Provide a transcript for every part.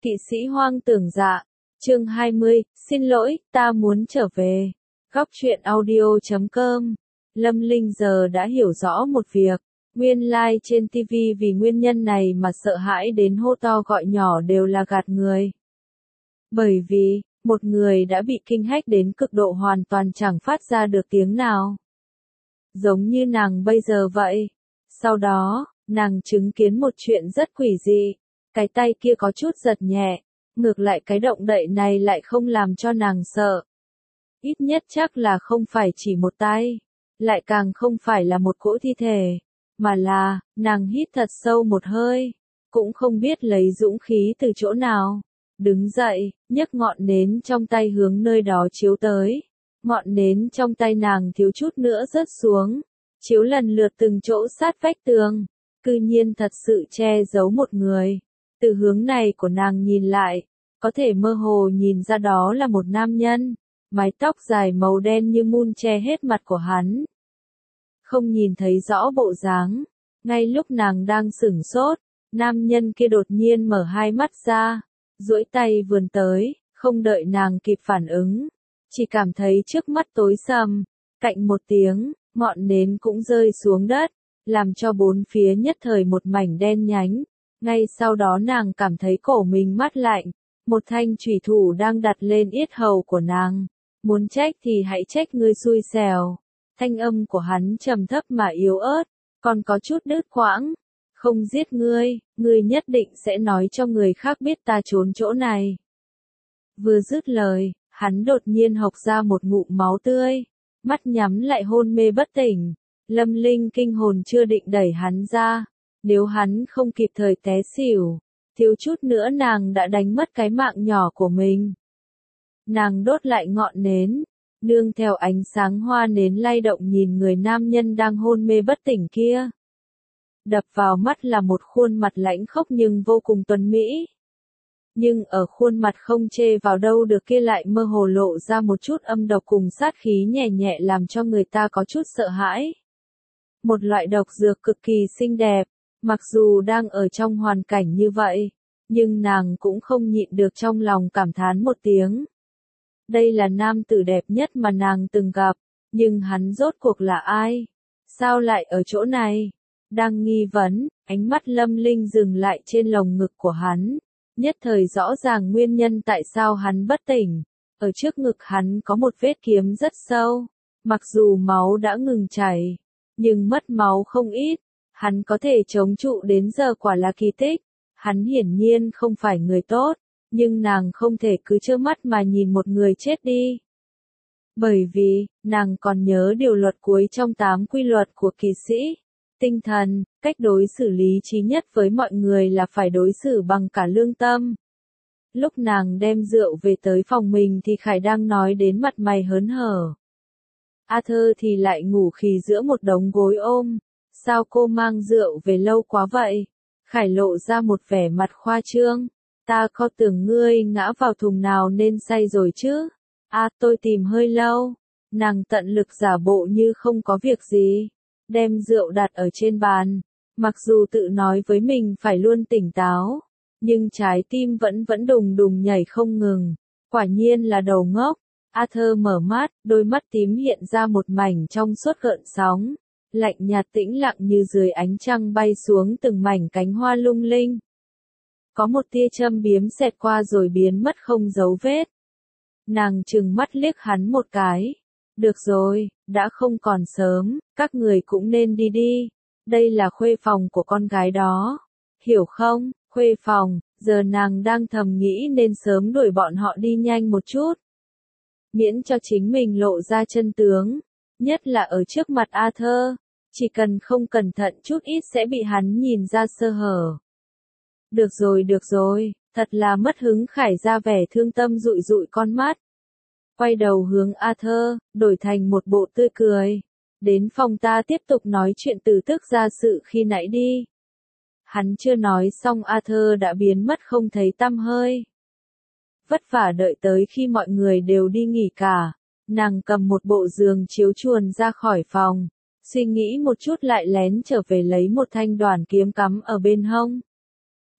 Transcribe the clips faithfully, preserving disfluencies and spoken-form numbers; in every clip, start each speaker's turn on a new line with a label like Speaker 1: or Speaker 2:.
Speaker 1: Kỵ sĩ hoang tưởng dạ. Chương hai mươi, xin lỗi, ta muốn trở về. Góc truyện audio chấm com. Lâm Linh giờ đã hiểu rõ một việc. Nguyên lai like trên ti vi vì nguyên nhân này mà sợ hãi đến hô to gọi nhỏ đều là gạt người. Bởi vì, một người đã bị kinh hách đến cực độ hoàn toàn chẳng phát ra được tiếng nào. Giống như nàng bây giờ vậy. Sau đó, nàng chứng kiến một chuyện rất quỷ dị. Cái tay kia có chút giật nhẹ, ngược lại cái động đậy này lại không làm cho nàng sợ. Ít nhất chắc là không phải chỉ một tay, lại càng không phải là một cỗ thi thể, mà là, nàng hít thật sâu một hơi, cũng không biết lấy dũng khí từ chỗ nào. Đứng dậy, nhấc ngọn nến trong tay hướng nơi đó chiếu tới. Ngọn nến trong tay nàng thiếu chút nữa rớt xuống, chiếu lần lượt từng chỗ sát vách tường, cư nhiên thật sự che giấu một người. Từ hướng này của nàng nhìn lại, có thể mơ hồ nhìn ra đó là một nam nhân, mái tóc dài màu đen như mun che hết mặt của hắn. Không nhìn thấy rõ bộ dáng, ngay lúc nàng đang sửng sốt, nam nhân kia đột nhiên mở hai mắt ra, duỗi tay vươn tới, không đợi nàng kịp phản ứng, chỉ cảm thấy trước mắt tối sầm, cạnh một tiếng, ngọn nến cũng rơi xuống đất, làm cho bốn phía nhất thời một mảnh đen nhánh. Ngay sau đó nàng cảm thấy cổ mình mát lạnh, một thanh chủy thủ đang đặt lên yết hầu của nàng. Muốn trách thì hãy trách ngươi xui xẻo. Thanh âm của hắn trầm thấp mà yếu ớt, còn có chút đứt quãng. Không giết ngươi, ngươi nhất định sẽ nói cho người khác biết ta trốn chỗ này. Vừa dứt lời, hắn đột nhiên hộc ra một ngụm máu tươi, mắt nhắm lại hôn mê bất tỉnh. Lâm Linh kinh hồn chưa định đẩy hắn ra. Nếu hắn không kịp thời té xỉu, thiếu chút nữa nàng đã đánh mất cái mạng nhỏ của mình. Nàng đốt lại ngọn nến, nương theo ánh sáng hoa nến lay động nhìn người nam nhân đang hôn mê bất tỉnh kia. Đập vào mắt là một khuôn mặt lãnh khốc nhưng vô cùng tuấn mỹ. Nhưng ở khuôn mặt không chê vào đâu được kia lại mơ hồ lộ ra một chút âm độc cùng sát khí nhẹ nhẹ làm cho người ta có chút sợ hãi. Một loại độc dược cực kỳ xinh đẹp. Mặc dù đang ở trong hoàn cảnh như vậy, nhưng nàng cũng không nhịn được trong lòng cảm thán một tiếng. Đây là nam tử đẹp nhất mà nàng từng gặp, nhưng hắn rốt cuộc là ai? Sao lại ở chỗ này? Đang nghi vấn, ánh mắt Lâm Linh dừng lại trên lồng ngực của hắn, nhất thời rõ ràng nguyên nhân tại sao hắn bất tỉnh. Ở trước ngực hắn có một vết kiếm rất sâu, mặc dù máu đã ngừng chảy, nhưng mất máu không ít. Hắn có thể chống trụ đến giờ quả là kỳ tích. Hắn hiển nhiên không phải người tốt, nhưng nàng không thể cứ trơ mắt mà nhìn một người chết đi. Bởi vì, nàng còn nhớ điều luật cuối trong tám quy luật của kỵ sĩ. Tinh thần, cách đối xử lý trí nhất với mọi người là phải đối xử bằng cả lương tâm. Lúc nàng đem rượu về tới phòng mình thì Khải đang nói đến mặt mày hớn hở. Arthur thì lại ngủ khì giữa một đống gối ôm. Sao cô mang rượu về lâu quá vậy? Khải lộ ra một vẻ mặt khoa trương. Ta có tưởng ngươi ngã vào thùng nào nên say rồi chứ? À, tôi tìm hơi lâu. Nàng tận lực giả bộ như không có việc gì. Đem rượu đặt ở trên bàn. Mặc dù tự nói với mình phải luôn tỉnh táo. Nhưng trái tim vẫn vẫn đùng đùng nhảy không ngừng. Quả nhiên là đầu ngốc. Arthur mở mắt, đôi mắt tím hiện ra một mảnh trong suốt gợn sóng. Lạnh nhạt tĩnh lặng như dưới ánh trăng bay xuống từng mảnh cánh hoa lung linh. Có một tia châm biếm xẹt qua rồi biến mất không dấu vết. Nàng trừng mắt liếc hắn một cái. Được rồi, đã không còn sớm, các người cũng nên đi đi. Đây là khuê phòng của con gái đó. Hiểu không, khuê phòng, giờ nàng đang thầm nghĩ nên sớm đuổi bọn họ đi nhanh một chút. Miễn cho chính mình lộ ra chân tướng. Nhất là ở trước mặt Arthur, chỉ cần không cẩn thận chút ít sẽ bị hắn nhìn ra sơ hở. Được rồi được rồi, thật là mất hứng. Khải ra vẻ thương tâm dụi dụi con mắt. Quay đầu hướng Arthur, đổi thành một bộ tươi cười. Đến phòng ta tiếp tục nói chuyện từ tức ra sự khi nãy đi. Hắn chưa nói xong Arthur đã biến mất không thấy tăm hơi. Vất vả đợi tới khi mọi người đều đi nghỉ cả. Nàng cầm một bộ giường chiếu chuồn ra khỏi phòng, suy nghĩ một chút lại lén trở về lấy một thanh đoản kiếm cắm ở bên hông.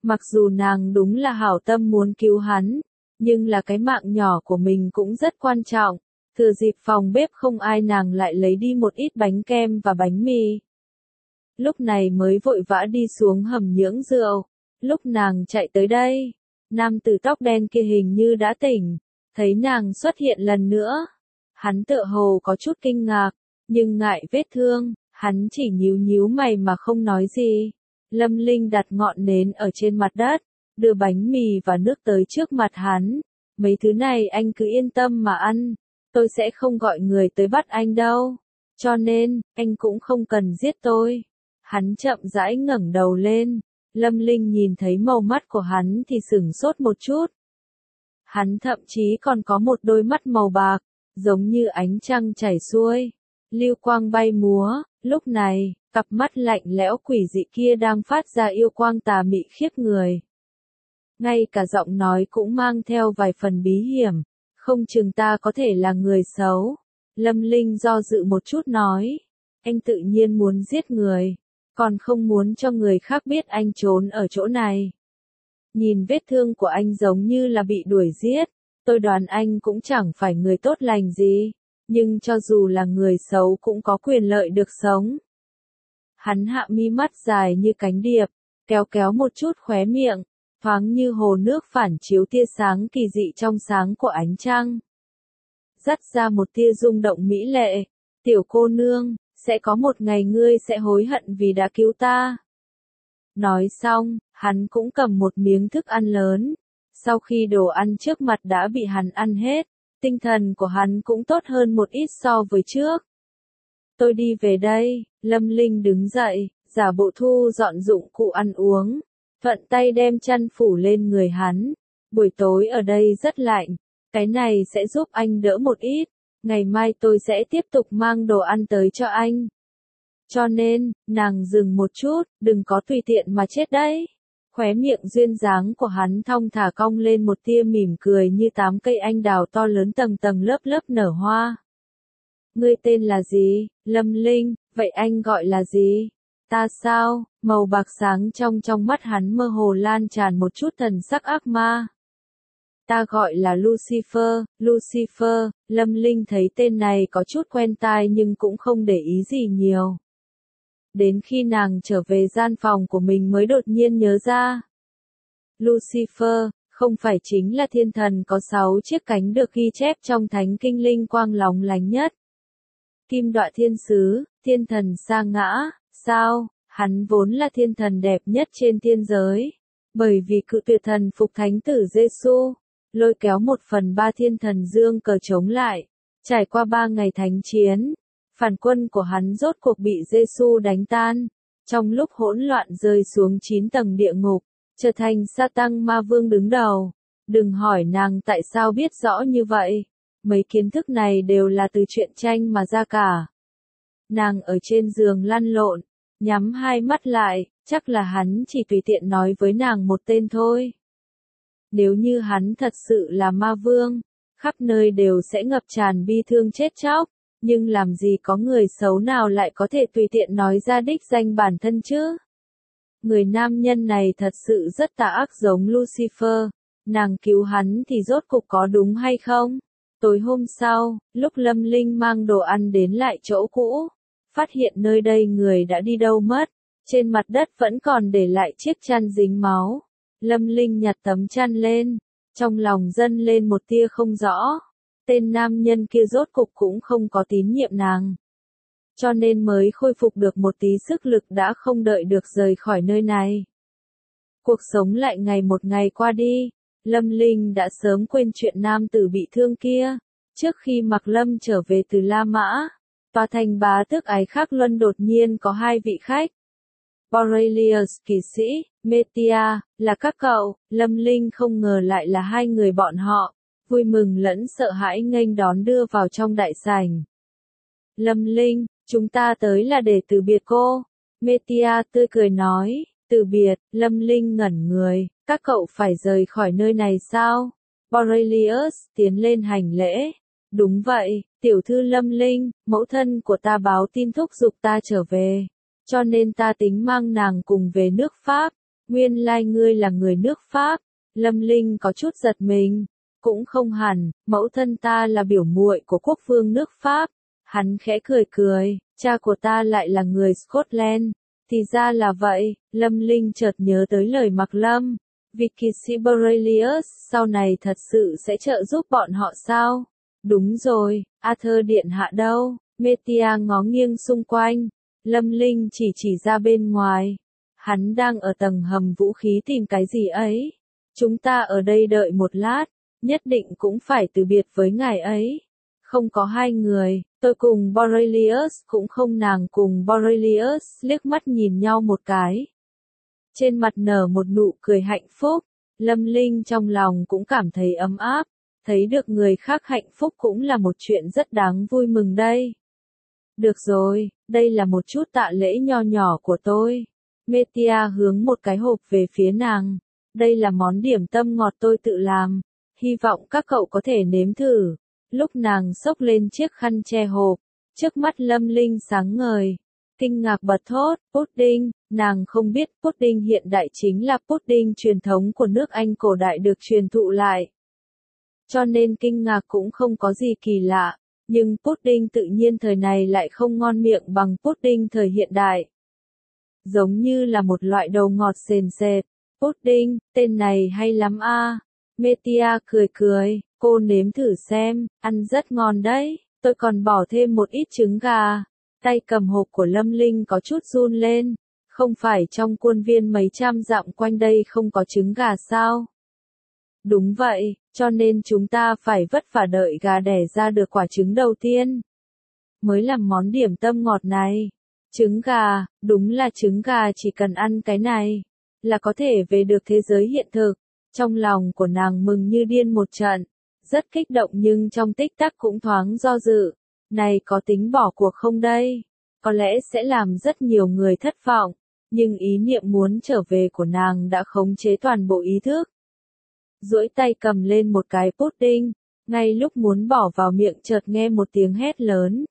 Speaker 1: Mặc dù nàng đúng là hảo tâm muốn cứu hắn, nhưng là cái mạng nhỏ của mình cũng rất quan trọng. Thừa dịp phòng bếp không ai nàng lại lấy đi một ít bánh kem và bánh mì. Lúc này mới vội vã đi xuống hầm nhưỡng rượu. Lúc nàng chạy tới đây, nam tử tóc đen kia hình như đã tỉnh, thấy nàng xuất hiện lần nữa. Hắn tựa hồ có chút kinh ngạc, nhưng ngại vết thương, hắn chỉ nhíu nhíu mày mà không nói gì. Lâm Linh đặt ngọn nến ở trên mặt đất, đưa bánh mì và nước tới trước mặt hắn. Mấy thứ này anh cứ yên tâm mà ăn, tôi sẽ không gọi người tới bắt anh đâu. Cho nên, anh cũng không cần giết tôi. Hắn chậm rãi ngẩng đầu lên. Lâm Linh nhìn thấy màu mắt của hắn thì sửng sốt một chút. Hắn thậm chí còn có một đôi mắt màu bạc, giống như ánh trăng chảy xuôi. Lưu quang bay múa, lúc này, cặp mắt lạnh lẽo quỷ dị kia đang phát ra yêu quang tà mị khiếp người. Ngay cả giọng nói cũng mang theo vài phần bí hiểm, không chừng ta có thể là người xấu. Lâm Linh do dự một chút nói, anh tự nhiên muốn giết người, còn không muốn cho người khác biết anh trốn ở chỗ này. Nhìn vết thương của anh giống như là bị đuổi giết, tôi đoán anh cũng chẳng phải người tốt lành gì, nhưng cho dù là người xấu cũng có quyền lợi được sống. Hắn hạ mi mắt dài như cánh điệp, kéo kéo một chút khóe miệng, thoáng như hồ nước phản chiếu tia sáng kỳ dị trong sáng của ánh trăng. Dắt ra một tia rung động mỹ lệ, tiểu cô nương, sẽ có một ngày ngươi sẽ hối hận vì đã cứu ta. Nói xong, hắn cũng cầm một miếng thức ăn lớn. Sau khi đồ ăn trước mặt đã bị hắn ăn hết, tinh thần của hắn cũng tốt hơn một ít so với trước. Tôi đi về đây, Lâm Linh đứng dậy, giả bộ thu dọn dụng cụ ăn uống, thuận tay đem chăn phủ lên người hắn. Buổi tối ở đây rất lạnh, cái này sẽ giúp anh đỡ một ít, ngày mai tôi sẽ tiếp tục mang đồ ăn tới cho anh. Cho nên, nàng dừng một chút, đừng có tùy tiện mà chết đấy. Khóe miệng duyên dáng của hắn thong thả cong lên một tia mỉm cười như tám cây anh đào to lớn tầng tầng lớp lớp nở hoa. Ngươi tên là gì, Lâm Linh, vậy anh gọi là gì? Ta sao? Màu bạc sáng trong trong mắt hắn mơ hồ lan tràn một chút thần sắc ác ma. Ta gọi là Lucifer, Lucifer, Lâm Linh thấy tên này có chút quen tai nhưng cũng không để ý gì nhiều. Đến khi nàng trở về gian phòng của mình mới đột nhiên nhớ ra. Lucifer, không phải chính là thiên thần có sáu chiếc cánh được ghi chép trong thánh kinh linh quang lóng lánh nhất. Kim Đọa Thiên Sứ, thiên thần sa ngã, sao, hắn vốn là thiên thần đẹp nhất trên thiên giới. Bởi vì cự tuyệt thần phục thánh tử Giê-xu, lôi kéo một phần ba thiên thần dương cờ chống lại. Trải qua ba ngày thánh chiến, phản quân của hắn rốt cuộc bị Giê-xu đánh tan. Trong lúc hỗn loạn rơi xuống chín tầng địa ngục, trở thành sa tăng ma vương đứng đầu. Đừng hỏi nàng tại sao biết rõ như vậy. Mấy kiến thức này đều là từ truyện tranh mà ra cả. Nàng ở trên giường lăn lộn, nhắm hai mắt lại, chắc là hắn chỉ tùy tiện nói với nàng một tên thôi. Nếu như hắn thật sự là ma vương, khắp nơi đều sẽ ngập tràn bi thương chết chóc, nhưng làm gì có người xấu nào lại có thể tùy tiện nói ra đích danh bản thân chứ? Người nam nhân này thật sự rất tà ác giống Lucifer, nàng cứu hắn thì rốt cục có đúng hay không? Tối hôm sau, lúc Lâm Linh mang đồ ăn đến lại chỗ cũ, phát hiện nơi đây người đã đi đâu mất, trên mặt đất vẫn còn để lại chiếc chăn dính máu. Lâm Linh nhặt tấm chăn lên, trong lòng dâng lên một tia không rõ, tên nam nhân kia rốt cục cũng không có tín nhiệm nàng. Cho nên mới khôi phục được một tí sức lực đã không đợi được rời khỏi nơi này. Cuộc sống lại ngày một ngày qua đi. Lâm Linh đã sớm quên chuyện nam tử bị thương kia. Trước khi Mạc Lâm trở về từ La Mã, tòa thành bá tước ái khắc luân đột nhiên có hai vị khách. Borelius kỵ sĩ, Metia, là các cậu. Lâm Linh không ngờ lại là hai người bọn họ, vui mừng lẫn sợ hãi nghênh đón đưa vào trong đại sảnh. Lâm Linh, chúng ta tới là để từ biệt cô. Metia tươi cười nói, từ biệt. Lâm Linh ngẩn người. Các cậu phải rời khỏi nơi này sao? Borelius tiến lên hành lễ. Đúng vậy, tiểu thư Lâm Linh, mẫu thân của ta báo tin thúc giục ta trở về. Cho nên ta tính mang nàng cùng về nước Pháp. Nguyên lai ngươi là người nước Pháp. Lâm Linh có chút giật mình. Cũng không hẳn, mẫu thân ta là biểu muội của quốc vương nước Pháp. Hắn khẽ cười cười, cha của ta lại là người Scotland. Thì ra là vậy, Lâm Linh chợt nhớ tới lời Mạc Lâm. Vicky Sibelius sau này thật sự sẽ trợ giúp bọn họ sao? Đúng rồi, Arthur điện hạ đâu? Metia ngó nghiêng xung quanh. Lâm Linh chỉ chỉ ra bên ngoài. Hắn đang ở tầng hầm vũ khí tìm cái gì ấy. Chúng ta ở đây đợi một lát, nhất định cũng phải từ biệt với ngài ấy. Không có hai người, tôi cùng Borelius cũng không nàng cùng Borelius liếc mắt nhìn nhau một cái. Trên mặt nở một nụ cười hạnh phúc, Lâm Linh trong lòng cũng cảm thấy ấm áp, thấy được người khác hạnh phúc cũng là một chuyện rất đáng vui mừng đây. Được rồi, đây là một chút tạ lễ nho nhỏ của tôi. Metia hướng một cái hộp về phía nàng. Đây là món điểm tâm ngọt tôi tự làm. Hy vọng các cậu có thể nếm thử. Lúc nàng xốc lên chiếc khăn che hộp, trước mắt Lâm Linh sáng ngời. Kinh ngạc bật thốt, pudding, nàng không biết pudding hiện đại chính là pudding truyền thống của nước Anh cổ đại được truyền thụ lại. Cho nên kinh ngạc cũng không có gì kỳ lạ, nhưng pudding tự nhiên thời này lại không ngon miệng bằng pudding thời hiện đại. Giống như là một loại đầu ngọt sền sệt. Pudding, tên này hay lắm a. À. Metia cười cười, cô nếm thử xem, ăn rất ngon đấy, tôi còn bỏ thêm một ít trứng gà. Tay cầm hộp của Lâm Linh có chút run lên, không phải trong khuôn viên mấy trăm dặm quanh đây không có trứng gà sao? Đúng vậy, cho nên chúng ta phải vất vả đợi gà đẻ ra được quả trứng đầu tiên. Mới làm món điểm tâm ngọt này. Trứng gà, đúng là trứng gà chỉ cần ăn cái này, là có thể về được thế giới hiện thực. Trong lòng của nàng mừng như điên một trận, rất kích động nhưng trong tích tắc cũng thoáng do dự. Này có tính bỏ cuộc không đây? Có lẽ sẽ làm rất nhiều người thất vọng, nhưng ý niệm muốn trở về của nàng đã khống chế toàn bộ ý thức. Duỗi tay cầm lên một cái pudding, ngay lúc muốn bỏ vào miệng chợt nghe một tiếng hét lớn.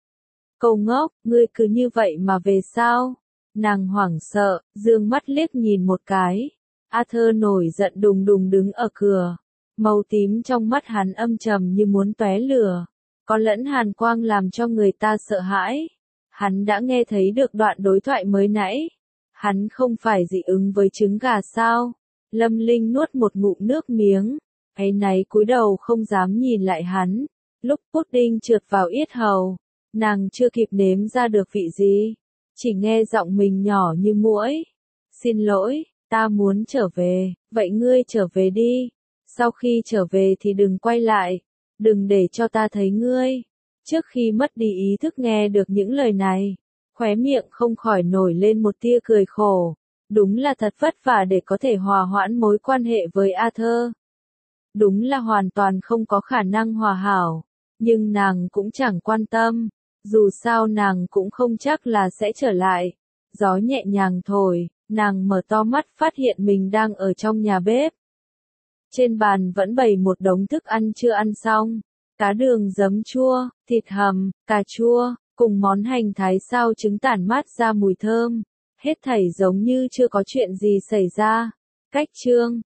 Speaker 1: Cậu ngốc, ngươi cứ như vậy mà về sao? Nàng hoảng sợ, dương mắt liếc nhìn một cái. Arthur nổi giận đùng đùng đứng ở cửa. Màu tím trong mắt hắn âm trầm như muốn tóe lửa. Có lẫn hàn quang làm cho người ta sợ hãi. Hắn đã nghe thấy được đoạn đối thoại mới nãy. Hắn không phải dị ứng với trứng gà sao? Lâm Linh nuốt một ngụm nước miếng. Áy náy cúi đầu không dám nhìn lại hắn. Lúc pudding trượt vào yết hầu, nàng chưa kịp nếm ra được vị gì. Chỉ nghe giọng mình nhỏ như muỗi. Xin lỗi, ta muốn trở về, vậy ngươi trở về đi. Sau khi trở về thì đừng quay lại. Đừng để cho ta thấy ngươi. Trước khi mất đi ý thức nghe được những lời này, khóe miệng không khỏi nổi lên một tia cười khổ. Đúng là thật vất vả để có thể hòa hoãn mối quan hệ với Arthur. Đúng là hoàn toàn không có khả năng hòa hảo. Nhưng nàng cũng chẳng quan tâm. Dù sao nàng cũng không chắc là sẽ trở lại. Gió nhẹ nhàng thổi, nàng mở to mắt phát hiện mình đang ở trong nhà bếp. Trên bàn vẫn bày một đống thức ăn chưa ăn xong. Cá đường giấm chua, thịt hầm, cà chua, cùng món hành thái sao trứng tản mát ra mùi thơm. Hết thảy giống như chưa có chuyện gì xảy ra. Cách chương